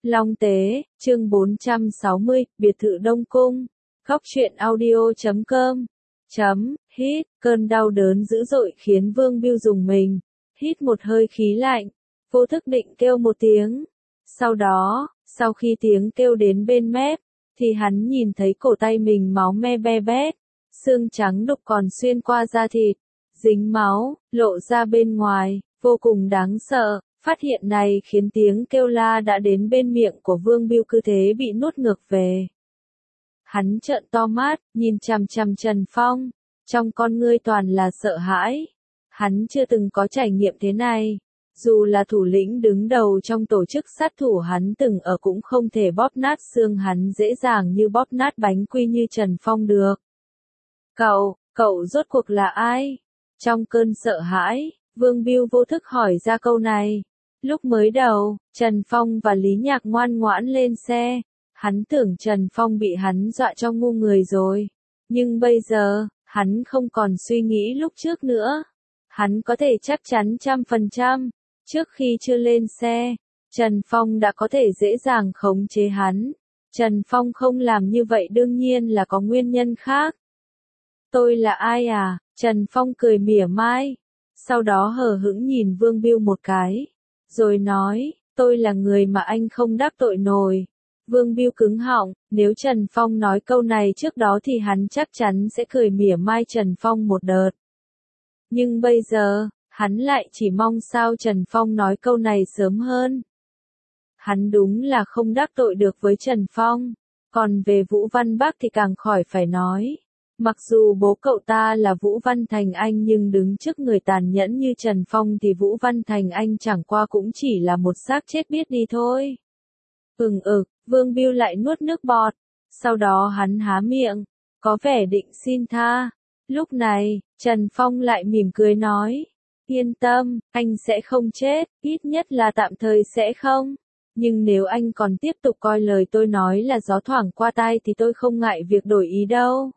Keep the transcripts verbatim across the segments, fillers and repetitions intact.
Long Tế, chương bốn trăm sáu mươi, biệt thự Đông Cung. Góc truyện audio chấm com. Chấm, hít, cơn đau đớn dữ dội khiến Vương Bưu dùng mình. Hít một hơi khí lạnh, vô thức định kêu một tiếng. Sau đó, sau khi tiếng kêu đến bên mép, thì hắn nhìn thấy cổ tay mình máu me be bét, xương trắng đục còn xuyên qua da thịt, dính máu, lộ ra bên ngoài, vô cùng đáng sợ. Phát hiện này khiến tiếng kêu la đã đến bên miệng của Vương Bưu cứ thế bị nuốt ngược về. Hắn trợn to mắt, nhìn chằm chằm Trần Phong, trong con ngươi toàn là sợ hãi. Hắn chưa từng có trải nghiệm thế này. Dù là thủ lĩnh đứng đầu trong tổ chức sát thủ hắn từng ở cũng không thể bóp nát xương hắn dễ dàng như bóp nát bánh quy như Trần Phong được. Cậu, cậu rốt cuộc là ai? Trong cơn sợ hãi, Vương Bưu vô thức hỏi ra câu này. Lúc mới đầu, Trần Phong và Lý Nhạc ngoan ngoãn lên xe. Hắn tưởng Trần Phong bị hắn dọa cho ngu người rồi. Nhưng bây giờ, hắn không còn suy nghĩ lúc trước nữa. Hắn có thể chắc chắn trăm phần trăm. Trước khi chưa lên xe, Trần Phong đã có thể dễ dàng khống chế hắn. Trần Phong không làm như vậy đương nhiên là có nguyên nhân khác. Tôi là ai à? Trần Phong cười mỉa mai. Sau đó hờ hững nhìn Vương Bưu một cái. Rồi nói, tôi là người mà anh không đắc tội nổi. Vương Bưu cứng họng, nếu Trần Phong nói câu này trước đó thì hắn chắc chắn sẽ cười mỉa mai Trần Phong một đợt. Nhưng bây giờ, hắn lại chỉ mong sao Trần Phong nói câu này sớm hơn. Hắn đúng là không đắc tội được với Trần Phong. Còn về Vũ Văn Bắc thì càng khỏi phải nói. Mặc dù bố cậu ta là Vũ Văn Thành Anh nhưng đứng trước người tàn nhẫn như Trần Phong thì Vũ Văn Thành Anh chẳng qua cũng chỉ là một xác chết biết đi thôi. Ừng ực, Vương Bưu lại nuốt nước bọt. Sau đó hắn há miệng, có vẻ định xin tha. Lúc này, Trần Phong lại mỉm cười nói. Yên tâm, anh sẽ không chết, ít nhất là tạm thời sẽ không. Nhưng nếu anh còn tiếp tục coi lời tôi nói là gió thoảng qua tai thì tôi không ngại việc đổi ý đâu.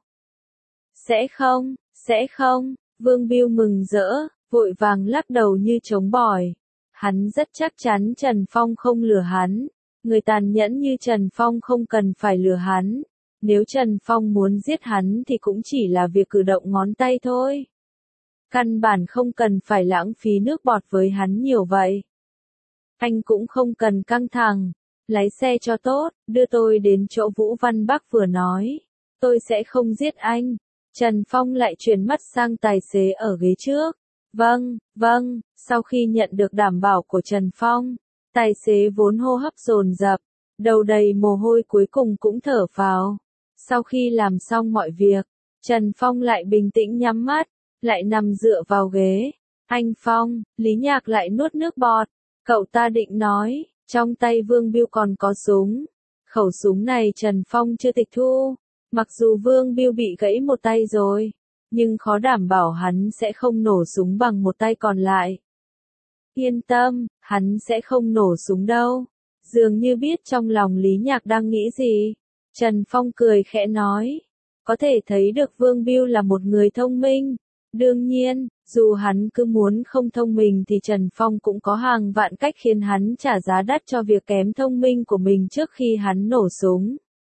Sẽ không, sẽ không, Vương Bưu mừng rỡ, vội vàng lắc đầu như trống bỏi. Hắn rất chắc chắn Trần Phong không lừa hắn. Người tàn nhẫn như Trần Phong không cần phải lừa hắn. Nếu Trần Phong muốn giết hắn thì cũng chỉ là việc cử động ngón tay thôi. Căn bản không cần phải lãng phí nước bọt với hắn nhiều vậy. Anh cũng không cần căng thẳng. Lái xe cho tốt, đưa tôi đến chỗ Vũ Văn Bắc vừa nói. Tôi sẽ không giết anh. Trần Phong lại chuyển mắt sang tài xế ở ghế trước. Vâng, vâng, sau khi nhận được đảm bảo của Trần Phong, tài xế vốn hô hấp dồn dập, đầu đầy mồ hôi cuối cùng cũng thở phào. Sau khi làm xong mọi việc, Trần Phong lại bình tĩnh nhắm mắt, lại nằm dựa vào ghế. Anh Phong, Lý Nhạc lại nuốt nước bọt. Cậu ta định nói, trong tay Vương Bưu còn có súng. Khẩu súng này Trần Phong chưa tịch thu. Mặc dù Vương Bưu bị gãy một tay rồi, nhưng khó đảm bảo hắn sẽ không nổ súng bằng một tay còn lại. Yên tâm, hắn sẽ không nổ súng đâu. Dường như biết trong lòng Lý Nhạc đang nghĩ gì. Trần Phong cười khẽ nói. Có thể thấy được Vương Bưu là một người thông minh. Đương nhiên, dù hắn cứ muốn không thông minh thì Trần Phong cũng có hàng vạn cách khiến hắn trả giá đắt cho việc kém thông minh của mình trước khi hắn nổ súng.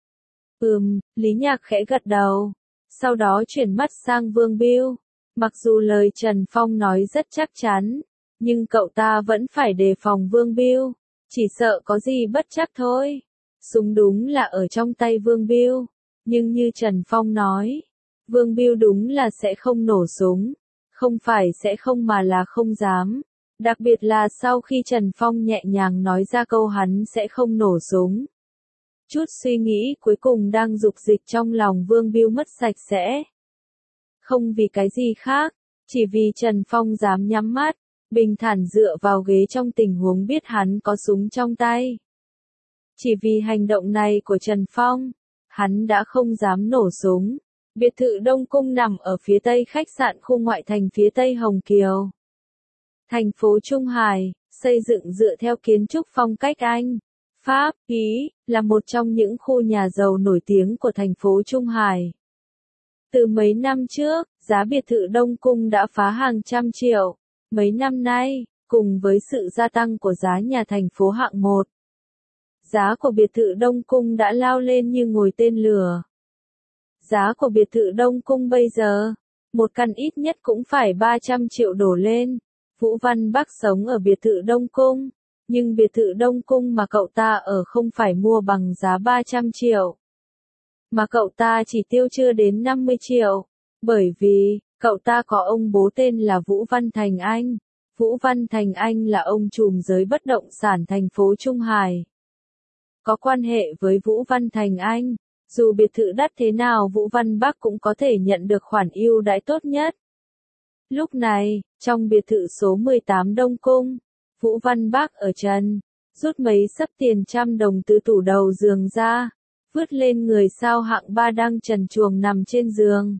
Ừm, Lý Nhạc khẽ gật đầu. Sau đó chuyển mắt sang Vương Bưu. Mặc dù lời Trần Phong nói rất chắc chắn, nhưng cậu ta vẫn phải đề phòng Vương Bưu. Chỉ sợ có gì bất chắc thôi. Súng đúng là ở trong tay Vương Bưu. Nhưng như Trần Phong nói, Vương Bưu đúng là sẽ không nổ súng. Không phải sẽ không mà là không dám. Đặc biệt là sau khi Trần Phong nhẹ nhàng nói ra câu hắn sẽ không nổ súng. Chút suy nghĩ cuối cùng đang dục dịch trong lòng Vương Bưu mất sạch sẽ. Không vì cái gì khác, chỉ vì Trần Phong dám nhắm mắt, bình thản dựa vào ghế trong tình huống biết hắn có súng trong tay. Chỉ vì hành động này của Trần Phong, hắn đã không dám nổ súng. Biệt thự Đông Cung nằm ở phía tây khách sạn khu ngoại thành phía tây Hồng Kiều. Thành phố Trung Hải, xây dựng dựa theo kiến trúc phong cách Anh, Pháp, Ý, là một trong những khu nhà giàu nổi tiếng của thành phố Trung Hải. Từ mấy năm trước, giá biệt thự Đông Cung đã phá hàng trăm triệu. Mấy năm nay, cùng với sự gia tăng của giá nhà thành phố hạng một, Giá của biệt thự Đông Cung đã lao lên như ngồi tên lửa. Giá của biệt thự Đông Cung bây giờ, một căn ít nhất cũng phải ba trăm triệu đổ lên. Vũ Văn Bắc sống ở biệt thự Đông Cung, nhưng biệt thự Đông Cung mà cậu ta ở không phải mua bằng giá ba trăm triệu. Mà cậu ta chỉ tiêu chưa đến năm mươi triệu, bởi vì, cậu ta có ông bố tên là Vũ Văn Thành Anh. Vũ Văn Thành Anh là ông trùm giới bất động sản thành phố Trung Hải. Có quan hệ với Vũ Văn Thành Anh, dù biệt thự đắt thế nào Vũ Văn Bắc cũng có thể nhận được khoản ưu đãi tốt nhất. Lúc này, trong biệt thự số mười tám Đông Cung, Vũ Văn Bắc ở trần, rút mấy xấp tiền trăm đồng từ tủ đầu giường ra, vứt lên người sao hạng ba đang trần truồng nằm trên giường.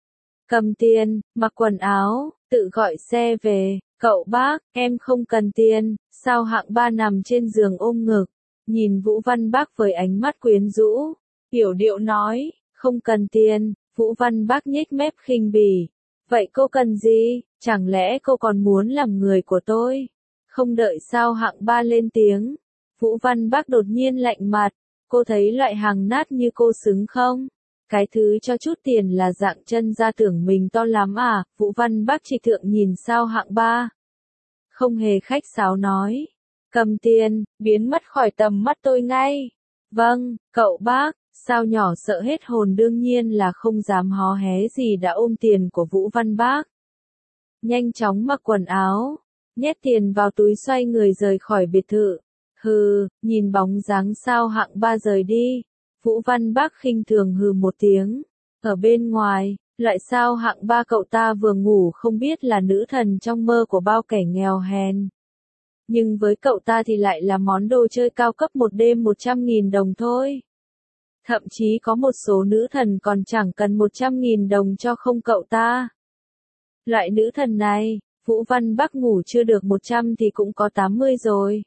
Cầm tiền, mặc quần áo, tự gọi xe về, cậu bác, em không cần tiền, sao hạng ba nằm trên giường ôm ngực, nhìn Vũ Văn Bắc với ánh mắt quyến rũ, hiểu điệu nói, không cần tiền, Vũ Văn Bắc nhếch mép khinh bỉ. Vậy cô cần gì, chẳng lẽ cô còn muốn làm người của tôi? Không đợi sao hạng ba lên tiếng, Vũ Văn Bắc đột nhiên lạnh mặt, cô thấy loại hàng nát như cô xứng không? Cái thứ cho chút tiền là dạng chân ra tưởng mình to lắm à? Vũ Văn Bắc chỉ thượng nhìn sao hạng ba. Không hề khách sáo nói, cầm tiền, biến mất khỏi tầm mắt tôi ngay. Vâng, cậu bác. Sao nhỏ sợ hết hồn đương nhiên là không dám hó hé gì đã ôm tiền của Vũ Văn Bắc. Nhanh chóng mặc quần áo, nhét tiền vào túi xoay người rời khỏi biệt thự. Hừ, nhìn bóng dáng sao hạng ba rời đi. Vũ Văn Bắc khinh thường hừ một tiếng. Ở bên ngoài, loại sao hạng ba cậu ta vừa ngủ không biết là nữ thần trong mơ của bao kẻ nghèo hèn. Nhưng với cậu ta thì lại là món đồ chơi cao cấp một đêm một trăm nghìn đồng thôi. Thậm chí có một số nữ thần còn chẳng cần một trăm nghìn đồng cho không cậu ta. Loại nữ thần này, Vũ Văn Bắc ngủ chưa được một trăm thì cũng có tám mươi rồi.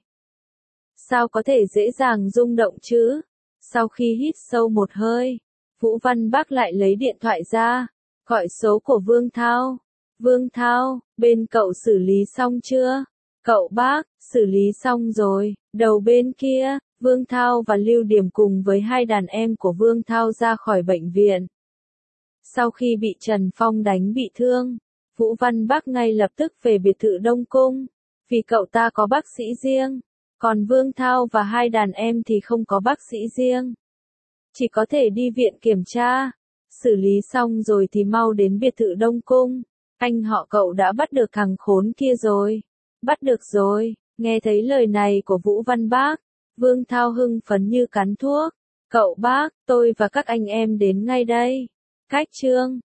Sao có thể dễ dàng rung động chứ? Sau khi hít sâu một hơi, Vũ Văn Bắc lại lấy điện thoại ra, gọi số của Vương Thao. Vương Thao, bên cậu xử lý xong chưa? Cậu bác, xử lý xong rồi. Đầu bên kia, Vương Thao và Lưu Điểm cùng với hai đàn em của Vương Thao ra khỏi bệnh viện. Sau khi bị Trần Phong đánh bị thương, Vũ Văn Bắc ngay lập tức về biệt thự Đông Cung, vì cậu ta có bác sĩ riêng, còn Vương Thao và hai đàn em thì không có bác sĩ riêng. Chỉ có thể đi viện kiểm tra, xử lý xong rồi thì mau đến biệt thự Đông Cung. Anh họ cậu đã bắt được thằng khốn kia rồi. Bắt được rồi, nghe thấy lời này của Vũ Văn Bắc. Vương Thao hưng phấn như cắn thuốc. Cậu bác, tôi và các anh em đến ngay đây. Cách chương